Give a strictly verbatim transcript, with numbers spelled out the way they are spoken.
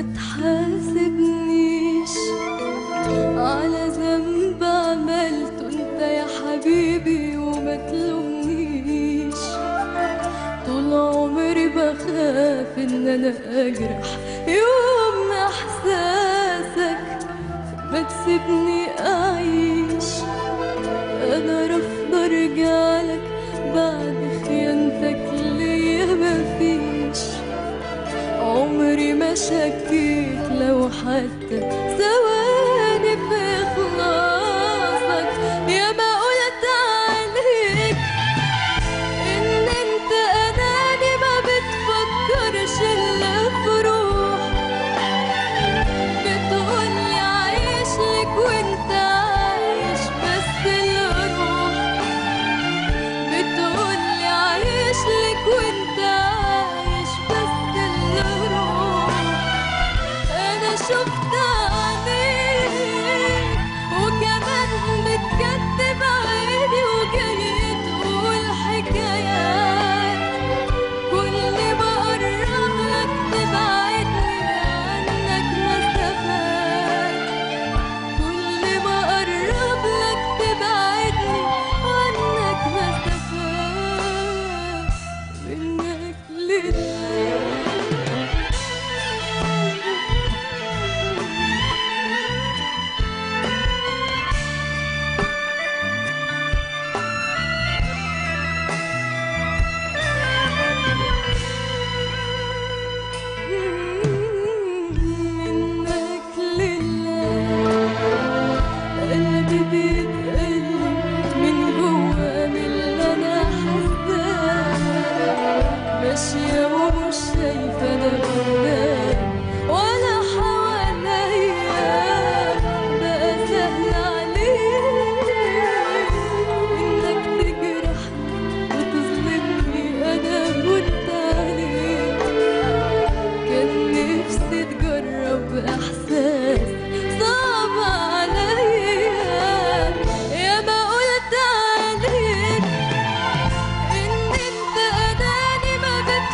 تحاسبنيش على ذنب عملته انت يا حبيبي وما تلومنيش. طول عمري بخاف ان انا اجرح يوم احساسك، ما تسيبني اعيش. انا رافضه ارجعلك بعد خيانتك ليا مفيش. عمري ما شكيت لو حتى ثواني في إخلاصك. يا ما قلت عليك إن أنت أناني ما بتفكرش إلا في روح. بتقولي عايش لك وأنت عايش بس الروح. بتقولي عايش لك وأنت عايش بس الروح. أنا شفت